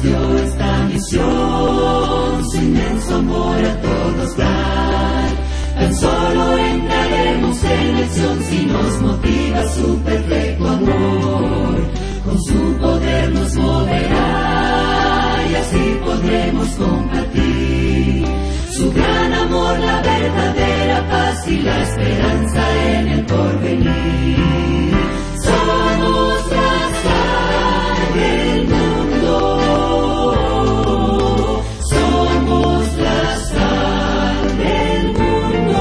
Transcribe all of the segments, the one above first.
dio esta misión, su inmenso amor a todos dar. Tan solo entraremos en acción si nos motiva su perfecto amor. Con su poder nos moverá y así podremos compartir su gran amor, la verdadera paz y la esperanza en el porvenir. Somos la sal del mundo, somos la sal del mundo,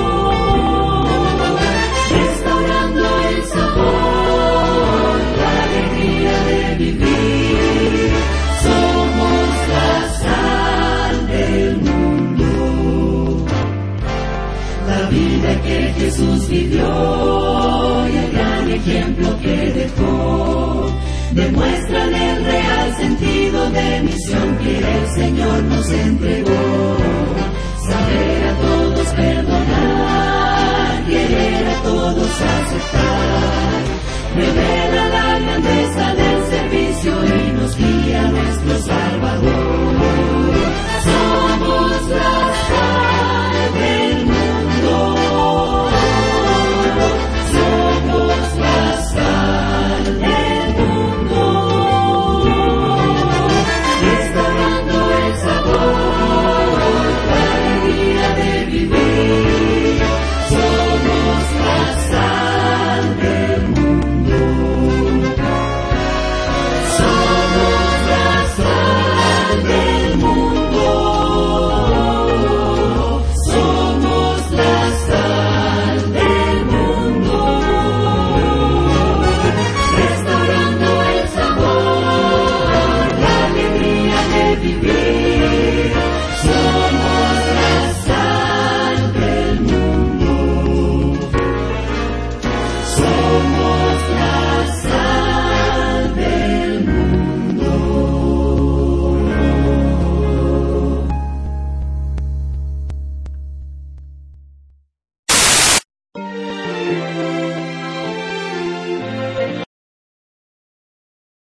restaurando el sabor, la alegría de vivir. Somos la sal del mundo. La vida que Jesús vivió y el gran ejemplo que dejó demuestran el real sentido de misión que el Señor nos entregó. Saber a todos perdonar, querer a todos aceptar, revela la grandeza del servicio y nos guía a nuestros